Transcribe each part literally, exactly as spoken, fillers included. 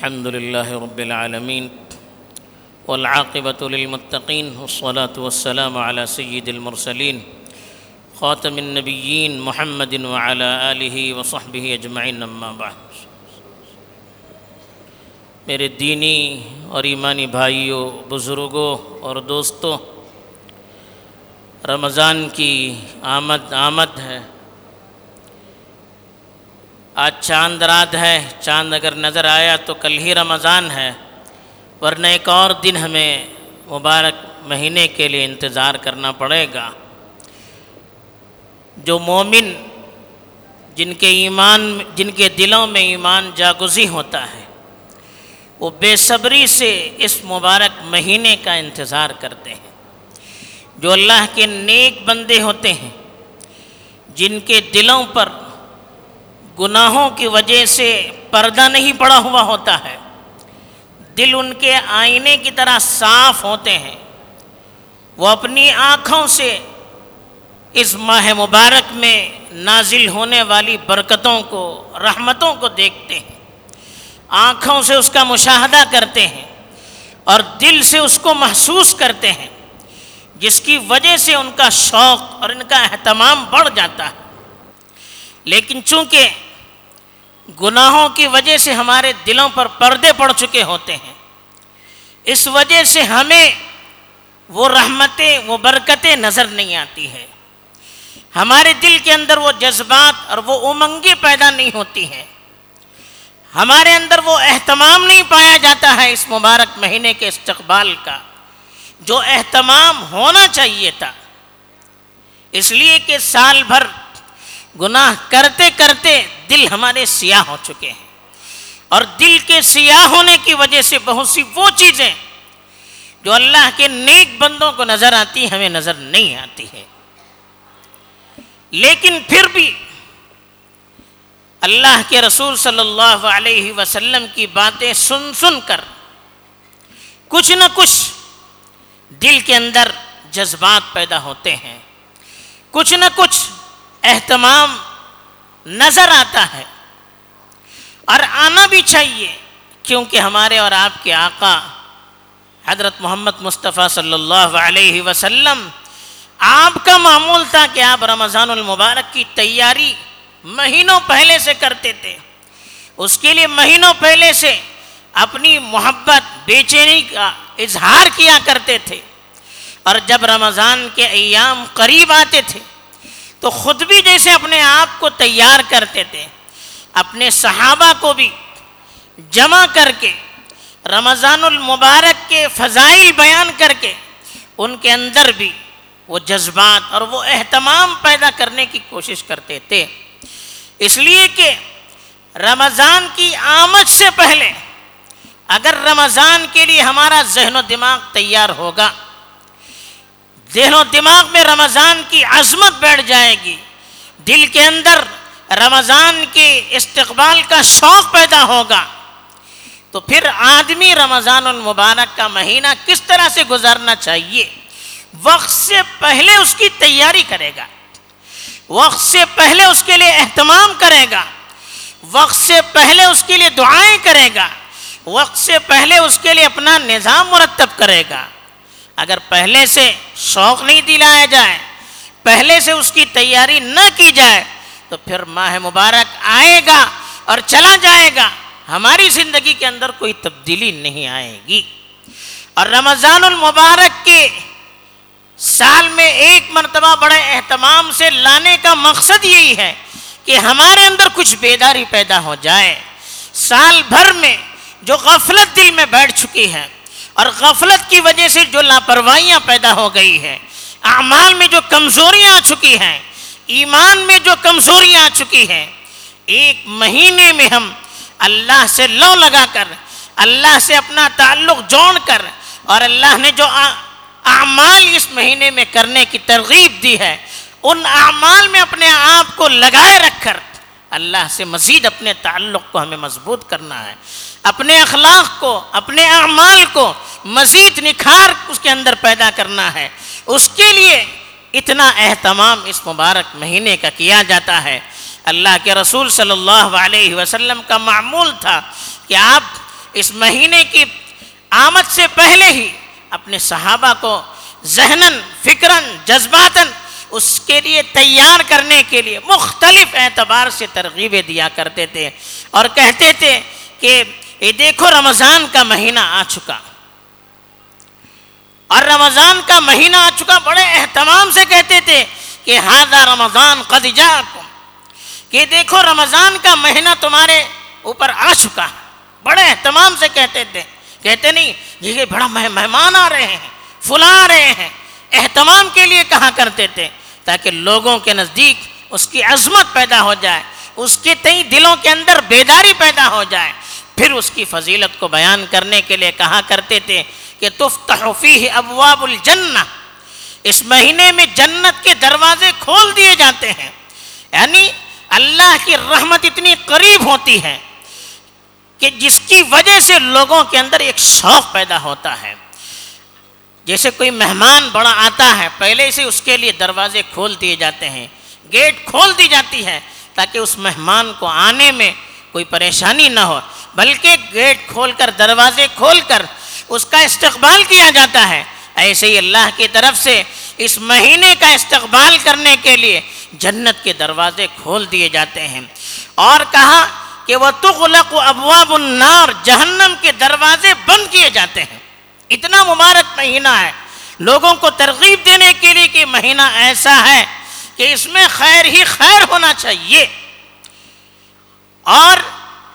الحمد لله رب العالمين والعاقبة للمتقين والصلاة والسلام على سيد المرسلين خاتم النبيين محمد وعلى آله وصحبه اجمعین اما بعد۔ میرے دینی اور ایمانی بھائیوں، بزرگوں اور دوستوں، رمضان کی آمد آمد ہے۔ آج چاند رات ہے، چاند اگر نظر آیا تو کل ہی رمضان ہے، ورنہ ایک اور دن ہمیں مبارک مہینے کے لیے انتظار کرنا پڑے گا۔ جو مومن جن کے ایمان جن کے دلوں میں ایمان جاگزی ہوتا ہے، وہ بے صبری سے اس مبارک مہینے کا انتظار کرتے ہیں۔ جو اللہ کے نیک بندے ہوتے ہیں، جن کے دلوں پر گناہوں کی وجہ سے پردہ نہیں پڑا ہوا ہوتا ہے، دل ان کے آئینے کی طرح صاف ہوتے ہیں، وہ اپنی آنکھوں سے اس ماہ مبارک میں نازل ہونے والی برکتوں کو، رحمتوں کو دیکھتے ہیں، آنکھوں سے اس کا مشاہدہ کرتے ہیں اور دل سے اس کو محسوس کرتے ہیں، جس کی وجہ سے ان کا شوق اور ان کا اہتمام بڑھ جاتا ہے۔ لیکن چونکہ گناہوں کی وجہ سے ہمارے دلوں پر پردے پڑ چکے ہوتے ہیں، اس وجہ سے ہمیں وہ رحمتیں، وہ برکتیں نظر نہیں آتی ہیں، ہمارے دل کے اندر وہ جذبات اور وہ امنگیں پیدا نہیں ہوتی ہیں، ہمارے اندر وہ اہتمام نہیں پایا جاتا ہے اس مبارک مہینے کے استقبال کا، جو اہتمام ہونا چاہیے تھا۔ اس لیے کہ سال بھر گناہ کرتے کرتے دل ہمارے سیاہ ہو چکے ہیں، اور دل کے سیاہ ہونے کی وجہ سے بہت سی وہ چیزیں جو اللہ کے نیک بندوں کو نظر آتی ہمیں نظر نہیں آتی ہے۔ لیکن پھر بھی اللہ کے رسول صلی اللہ علیہ وسلم کی باتیں سن سن کر کچھ نہ کچھ دل کے اندر جذبات پیدا ہوتے ہیں، کچھ نہ کچھ اہتمام نظر آتا ہے، اور آنا بھی چاہیے، کیونکہ ہمارے اور آپ کے آقا حضرت محمد مصطفیٰ صلی اللہ علیہ وسلم، آپ کا معمول تھا کہ آپ رمضان المبارک کی تیاری مہینوں پہلے سے کرتے تھے، اس کے لیے مہینوں پہلے سے اپنی محبت، بے چینی کا اظہار کیا کرتے تھے، اور جب رمضان کے ایام قریب آتے تھے تو خود بھی جیسے اپنے آپ کو تیار کرتے تھے، اپنے صحابہ کو بھی جمع کر کے رمضان المبارک کے فضائل بیان کر کے ان کے اندر بھی وہ جذبات اور وہ اہتمام پیدا کرنے کی کوشش کرتے تھے۔ اس لیے کہ رمضان کی آمد سے پہلے اگر رمضان کے لیے ہمارا ذہن و دماغ تیار ہوگا، ذہن و دماغ میں رمضان کی عظمت بیٹھ جائے گی، دل کے اندر رمضان کے استقبال کا شوق پیدا ہوگا، تو پھر آدمی رمضان المبارک کا مہینہ کس طرح سے گزارنا چاہیے، وقت سے پہلے اس کی تیاری کرے گا، وقت سے پہلے اس کے لیے اہتمام کرے گا، وقت سے پہلے اس کے لیے دعائیں کرے گا، وقت سے پہلے اس کے لیے اپنا نظام مرتب کرے گا۔ اگر پہلے سے شوق نہیں دلایا جائے، پہلے سے اس کی تیاری نہ کی جائے، تو پھر ماہ مبارک آئے گا اور چلا جائے گا، ہماری زندگی کے اندر کوئی تبدیلی نہیں آئے گی۔ اور رمضان المبارک کے سال میں ایک مرتبہ بڑے اہتمام سے لانے کا مقصد یہی ہے کہ ہمارے اندر کچھ بیداری پیدا ہو جائے۔ سال بھر میں جو غفلت دل میں بیٹھ چکی ہے، اور غفلت کی وجہ سے جو لاپرواہیاں پیدا ہو گئی ہیں، اعمال میں جو کمزوریاں آ چکی ہیں، ایمان میں جو کمزوریاں آ چکی ہیں، ایک مہینے میں ہم اللہ سے لو لگا کر، اللہ سے اپنا تعلق جوڑ کر، اور اللہ نے جو اعمال اس مہینے میں کرنے کی ترغیب دی ہے، ان اعمال میں اپنے آپ کو لگائے رکھ کر اللہ سے مزید اپنے تعلق کو ہمیں مضبوط کرنا ہے، اپنے اخلاق کو، اپنے اعمال کو مزید نکھار اس کے اندر پیدا کرنا ہے۔ اس کے لیے اتنا اہتمام اس مبارک مہینے کا کیا جاتا ہے۔ اللہ کے رسول صلی اللہ علیہ وسلم کا معمول تھا کہ آپ اس مہینے کی آمد سے پہلے ہی اپنے صحابہ کو ذہناً فکراً جذباتاً اس کے لیے تیار کرنے کے لیے مختلف اعتبار سے ترغیبیں دیا کرتے تھے اور کہتے تھے کہ یہ دیکھو رمضان کا مہینہ آ چکا، اور رمضان کا مہینہ آ چکا، بڑے اہتمام سے کہتے تھے کہ ھذا رمضان قد جاءکم، کہ دیکھو رمضان کا مہینہ تمہارے اوپر آ چکا ہے، بڑے اہتمام سے کہتے تھے، کہتے نہیں یہ بڑا مہمان آ رہے ہیں، فلاں آ رہے ہیں، اہتمام کے لیے کہا کرتے تھے تاکہ لوگوں کے نزدیک اس کی عظمت پیدا ہو جائے، اس کے تئیں دلوں کے اندر بیداری پیدا ہو جائے۔ پھر اس کی فضیلت کو بیان کرنے کے لیے کہا کرتے تھے کہ تفتح فیہ ابواب الجنہ، اس مہینے میں جنت کے دروازے کھول دیے جاتے ہیں، یعنی اللہ کی رحمت اتنی قریب ہوتی ہے کہ جس کی وجہ سے لوگوں کے اندر ایک شوق پیدا ہوتا ہے۔ جیسے کوئی مہمان بڑا آتا ہے، پہلے سے اس کے لیے دروازے کھول دیے جاتے ہیں، گیٹ کھول دی جاتی ہے تاکہ اس مہمان کو آنے میں کوئی پریشانی نہ ہو، بلکہ گیٹ کھول کر دروازے کھول کر اس کا استقبال کیا جاتا ہے۔ ایسے ہی اللہ کی طرف سے اس مہینے کا استقبال کرنے کے لیے جنت کے دروازے کھول دیے جاتے ہیں، اور کہا کہ وَتُغْلَقُ أَبْوَابُ النَّارِ، جہنم کے دروازے بند کیے جاتے ہیں۔ اتنا مبارک مہینہ ہے، لوگوں کو ترغیب دینے کے لیے کہ مہینہ ایسا ہے کہ اس میں خیر ہی خیر ہونا چاہیے، اور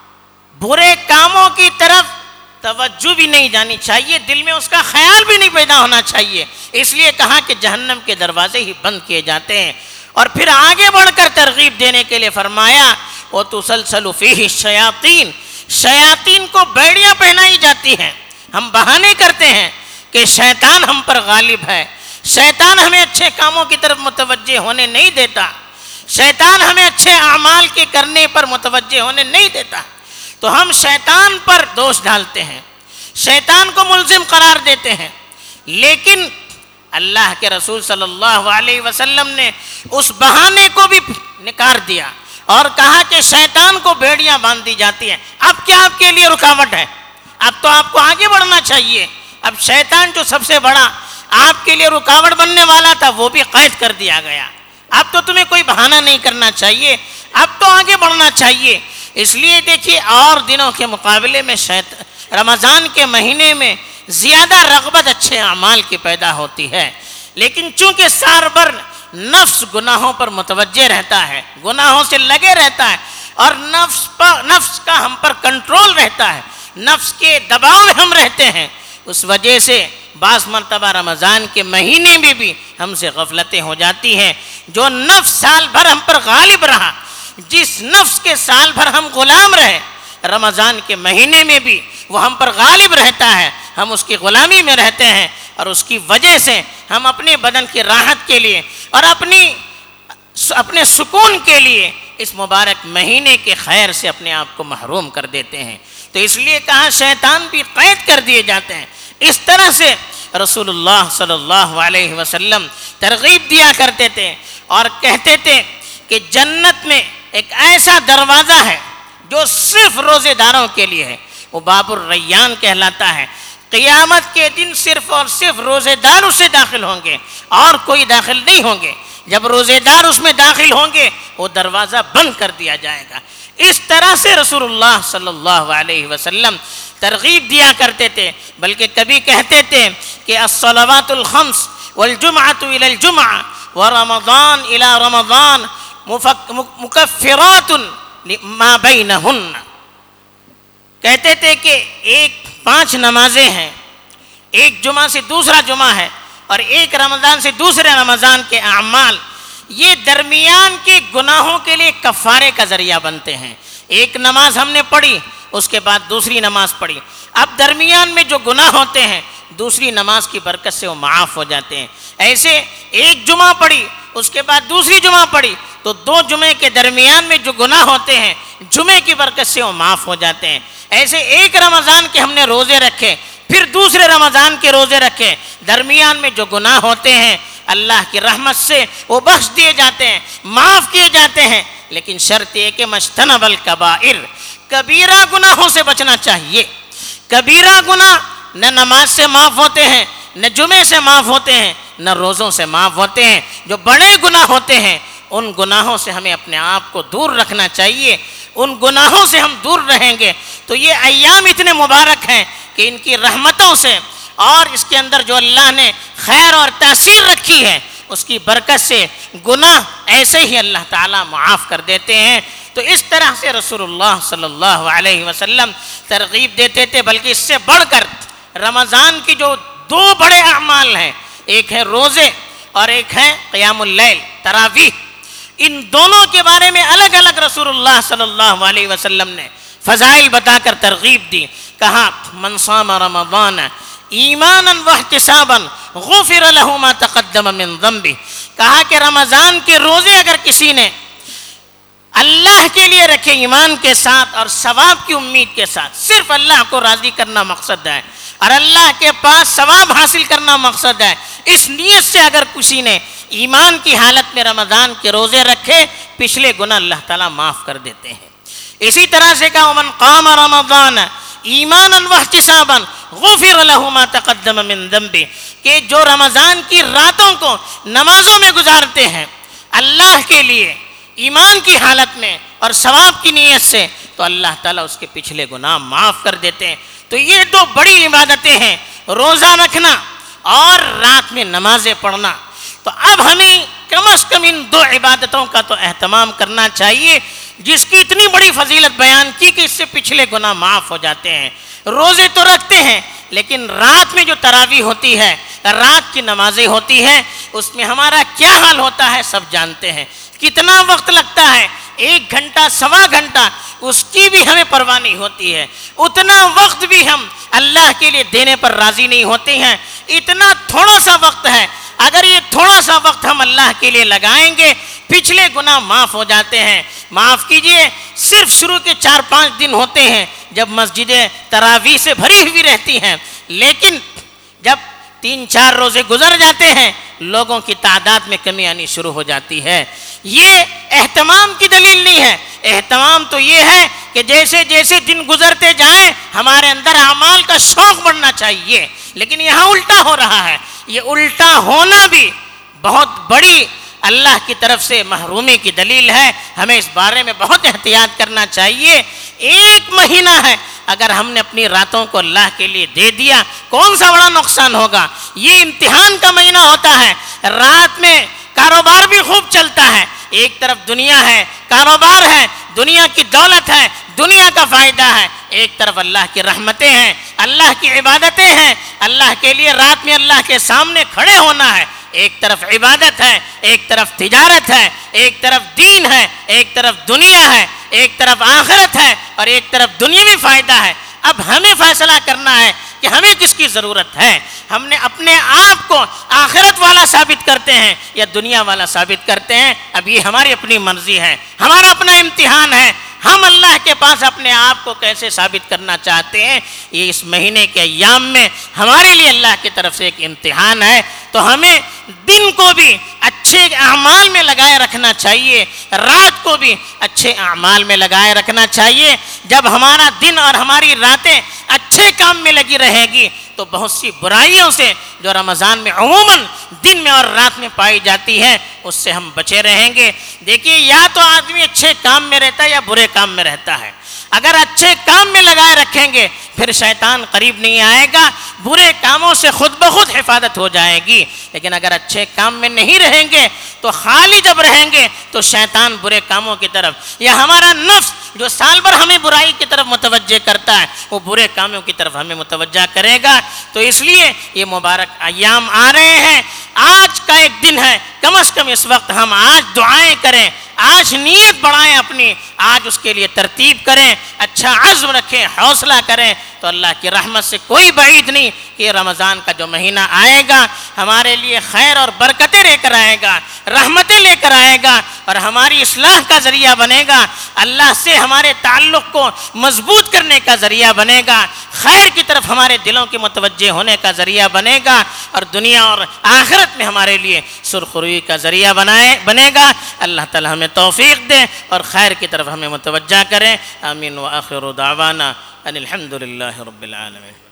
برے کاموں کی طرف توجہ بھی نہیں جانی چاہیے، دل میں اس کا خیال بھی نہیں پیدا ہونا چاہیے، اس لیے کہا کہ جہنم کے دروازے ہی بند کیے جاتے ہیں۔ اور پھر آگے بڑھ کر ترغیب دینے کے لیے فرمایا وَتُسَلْسَلُ فِيهِ الشَّيَاطِينُ، شیاطین کو بیڑیاں پہنائی جاتی ہیں۔ ہم بہانے کرتے ہیں کہ شیطان ہم پر غالب ہے، شیطان ہمیں اچھے کاموں کی طرف متوجہ ہونے نہیں دیتا، شیطان ہمیں اچھے اعمال کے کرنے پر متوجہ ہونے نہیں دیتا، تو ہم شیطان پر دوش ڈالتے ہیں، شیطان کو ملزم قرار دیتے ہیں۔ لیکن اللہ کے رسول صلی اللہ علیہ وسلم نے اس بہانے کو بھی نکار دیا اور کہا کہ شیطان کو بیڑیاں باندھ دی جاتی ہیں، اب کیا آپ کے لیے رکاوٹ ہے؟ اب تو آپ کو آگے بڑھنا چاہیے۔ اب شیطان جو سب سے بڑا آپ کے لیے رکاوٹ بننے والا تھا وہ بھی قید کر دیا گیا، اب تو تمہیں کوئی بہانہ نہیں کرنا چاہیے، اب تو آگے بڑھنا چاہیے۔ اس لیے دیکھیے اور دنوں کے مقابلے میں رمضان کے مہینے میں زیادہ رغبت اچھے اعمال کی پیدا ہوتی ہے، لیکن چونکہ سال بھر نفس گناہوں پر متوجہ رہتا ہے، گناہوں سے لگے رہتا ہے، اور نفس پر نفس کا ہم پر کنٹرول رہتا ہے، نفس کے دباؤ میں ہم رہتے ہیں، اس وجہ سے بعض مرتبہ رمضان کے مہینے میں بھی ہم سے غفلتیں ہو جاتی ہیں۔ جو نفس سال بھر ہم پر غالب رہا، جس نفس کے سال بھر ہم غلام رہے، رمضان کے مہینے میں بھی وہ ہم پر غالب رہتا ہے، ہم اس کی غلامی میں رہتے ہیں، اور اس کی وجہ سے ہم اپنے بدن کی راحت کے لیے اور اپنی اپنے سکون کے لیے اس مبارک مہینے کے خیر سے اپنے آپ کو محروم کر دیتے ہیں۔ تو اس لیے کہا شیطان بھی قید کر دیے جاتے ہیں۔ اس طرح سے رسول اللہ صلی اللہ علیہ وسلم ترغیب دیا کرتے تھے اور کہتے تھے کہ جنت میں ایک ایسا دروازہ ہے جو صرف روزے داروں کے لیے ہے، وہ باب الریان کہلاتا ہے۔ قیامت کے دن صرف اور صرف روزے دار اسے داخل ہوں گے اور کوئی داخل نہیں ہوں گے۔ جب روزے دار اس میں داخل ہوں گے وہ دروازہ بند کر دیا جائے گا۔ اس طرح سے رسول اللہ صلی اللہ علیہ وسلم ترغیب دیا کرتے تھے، بلکہ کبھی کہتے تھے کہ الصلوات الخمس والجمعۃ الی الجمعہ ورمضان الی رمضان مکفرات ما بینہن، کہتے تھے کہ ایک پانچ نمازیں ہیں، ایک جمعہ سے دوسرا جمعہ ہے اور ایک رمضان سے دوسرے رمضان کے اعمال، یہ درمیان کے گناہوں کے لیے کفارے کا ذریعہ بنتے ہیں۔ ایک نماز ہم نے پڑھی، اس کے بعد دوسری نماز پڑھی، اب درمیان میں جو گناہ ہوتے ہیں دوسری نماز کی برکت سے وہ معاف ہو جاتے ہیں۔ ایسے ایک جمعہ پڑھی، اس کے بعد دوسری جمعہ پڑھی، تو دو جمعے کے درمیان میں جو گناہ ہوتے ہیں جمعے کی برکت سے وہ معاف ہو جاتے ہیں۔ ایسے ایک رمضان کے ہم نے روزے رکھے، پھر دوسرے رمضان کے روزے رکھے، درمیان میں جو گناہ ہوتے ہیں اللہ کی رحمت سے وہ بخش دیے جاتے ہیں، معاف کیے جاتے ہیں، لیکن شرط یہ کہ مجتنب الکبائر، کبیرہ گناہوں سے بچنا چاہیے۔ کبیرہ گناہ نہ نماز سے معاف ہوتے ہیں، نہ جمعے سے معاف ہوتے ہیں، نہ روزوں سے معاف ہوتے ہیں۔ جو بڑے گناہ ہوتے ہیں ان گناہوں سے ہمیں اپنے آپ کو دور رکھنا چاہیے۔ ان گناہوں سے ہم دور رہیں گے تو یہ ایام اتنے مبارک ہیں کہ ان کی رحمتوں سے اور اس کے اندر جو اللہ نے خیر اور تاثیر رکھی ہے اس کی برکت سے گناہ ایسے ہی اللہ تعالیٰ معاف کر دیتے ہیں۔ تو اس طرح سے رسول اللہ صلی اللہ علیہ وسلم ترغیب دیتے تھے، بلکہ اس سے بڑھ کر رمضان کی جو دو بڑے اعمال ہیں، ایک ہے روزے اور ایک ہے قیام اللیل تراویح، ان دونوں کے بارے میں الگ الگ رسول اللہ صلی اللہ علیہ وسلم نے فضائل بتا کر ترغیب دی۔ کہا من صام رمضان ایمانا واحتسابا غفر له ما تقدم من ذنبه، کہا کہ رمضان کے روزے اگر کسی نے اللہ کے لیے رکھے ایمان کے ساتھ اور ثواب کی امید کے ساتھ، صرف اللہ کو راضی کرنا مقصد ہے اور اللہ کے پاس ثواب حاصل کرنا مقصد ہے، اس نیت سے اگر کسی نے ایمان کی حالت میں رمضان کے روزے رکھے، پچھلے گناہ اللہ تعالیٰ معاف کر دیتے ہیں۔ اسی طرح سے کہا ومن قام رمضان ایمانا واحتسابا غفر له ما تقدم من ذنبه، کہ جو رمضان کی راتوں کو نمازوں میں گزارتے ہیں اللہ کے لیے ایمان کی حالت میں اور ثواب کی نیت سے، تو اللہ تعالیٰ اس کے پچھلے گناہ معاف کر دیتے ہیں۔ تو یہ دو بڑی عبادتیں ہیں، روزہ رکھنا اور رات میں نمازیں پڑھنا۔ تو اب ہمیں کم از کم ان دو عبادتوں کا تو اہتمام کرنا چاہیے، جس کی اتنی بڑی فضیلت بیان کی کہ اس سے پچھلے گناہ معاف ہو جاتے ہیں۔ روزے تو رکھتے ہیں لیکن رات میں جو تراویح ہوتی ہے، رات کی نمازیں ہوتی ہیں، اس میں ہمارا کیا حال ہوتا ہے سب جانتے ہیں، کتنا وقت لگتا ہے، ایک گھنٹہ سوا گھنٹہ، اس کی بھی ہمیں پرواہ نہیں ہوتی ہے، اتنا وقت بھی ہم اللہ کے لیے دینے پر راضی نہیں ہوتے ہیں۔ اتنا تھوڑا سا وقت ہے، اگر یہ تھوڑا سا وقت ہم اللہ کے لیے لگائیں گے، پچھلے گناہ معاف ہو جاتے ہیں۔ معاف کیجئے، صرف شروع کے چار پانچ دن ہوتے ہیں جب مسجدیں تراویح سے بھری ہوئی رہتی ہیں، لیکن جب تین چار روزے گزر جاتے ہیں لوگوں کی تعداد میں کمی آنی شروع ہو جاتی ہے۔ یہ اہتمام کی دلیل نہیں ہے، اہتمام تو یہ ہے کہ جیسے جیسے دن گزرتے جائیں ہمارے اندر اعمال کا شوق بڑھنا چاہیے، لیکن یہاں الٹا ہو رہا ہے۔ یہ الٹا ہونا بھی بہت بڑی اللہ کی طرف سے محرومی کی دلیل ہے، ہمیں اس بارے میں بہت احتیاط کرنا چاہیے۔ ایک مہینہ ہے، اگر ہم نے اپنی راتوں کو اللہ کے لیے دے دیا کون سا بڑا نقصان ہوگا؟ یہ امتحان کا مہینہ ہوتا ہے، رات میں کاروبار بھی خوب چلتا ہے، ایک طرف دنیا ہے، کاروبار ہے، دنیا کی دولت ہے، دنیا کا فائدہ ہے، ایک طرف اللہ کی رحمتیں ہیں، اللہ کی عبادتیں ہیں، اللہ کے لیے رات میں اللہ کے سامنے کھڑے ہونا ہے۔ ایک طرف عبادت ہے، ایک طرف تجارت ہے، ایک طرف دین ہے، ایک طرف دنیا ہے، ایک طرف آخرت ہے اور ایک طرف دنیاوی فائدہ ہے۔ اب ہمیں فیصلہ کرنا ہے کہ ہمیں کس کی ضرورت ہے۔ ہم نے اپنے آپ کو آخرت والا ثابت کرتے ہیں یا دنیا والا ثابت کرتے ہیں، اب یہ ہماری اپنی مرضی ہے، ہمارا اپنا امتحان ہے۔ ہم اللہ کے پاس اپنے آپ کو کیسے ثابت کرنا چاہتے ہیں، یہ اس مہینے کے ایام میں ہمارے لیے اللہ کی طرف سے ایک امتحان ہے۔ تو ہمیں دن کو بھی اچھے اعمال میں لگائے رکھنا چاہیے، رات کو بھی اچھے اعمال میں لگائے رکھنا چاہیے۔ جب ہمارا دن اور ہماری راتیں اچھے کام میں لگی رہے گی تو بہت سی برائیوں سے جو رمضان میں عموماً دن میں اور رات میں پائی جاتی ہیں اس سے ہم بچے رہیں گے۔ دیکھیے، یا تو آدمی اچھے کام میں رہتا ہے یا برے کام میں رہتا ہے۔ اگر اچھے کام میں لگائے رکھیں گے پھر شیطان قریب نہیں آئے گا، برے کاموں سے خود بخود حفاظت ہو جائے گی۔ لیکن اگر اچھے کام میں نہیں رہیں گے تو خالی جب رہیں گے تو شیطان برے کاموں کی طرف، یا ہمارا نفس جو سال بھر ہمیں برائی کی طرف متوجہ کرتا ہے وہ برے کاموں کی طرف ہمیں متوجہ کرے گا۔ تو اس لیے یہ مبارک ایام آ رہے ہیں، آج کا ایک دن ہے، کم از کم اس وقت ہم آج دعائیں کریں، آج نیت بڑھائیں اپنی، آج اس کے لیے ترتیب کریں، اچھا عزم رکھیں، حوصلہ کریں، تو اللہ کی رحمت سے کوئی بعید نہیں کہ رمضان کا جو مہینہ آئے گا ہمارے لیے خیر اور برکتیں لے کر آئے گا، رحمتیں لے کر آئے گا اور ہماری اصلاح کا ذریعہ بنے گا، اللہ سے ہمارے تعلق کو مضبوط کرنے کا ذریعہ بنے گا، خیر کی طرف ہمارے دلوں کے متوجہ ہونے کا ذریعہ بنے گا اور دنیا اور آخرت میں ہمارے لیے سرخروئی کا ذریعہ بنائے بنے گا۔ اللہ تعالی ہمیں توفیق دے اور خیر کی طرف ہمیں متوجہ کریں۔ آمین وآخر دعوانا ان الحمد للہ رب العالمین۔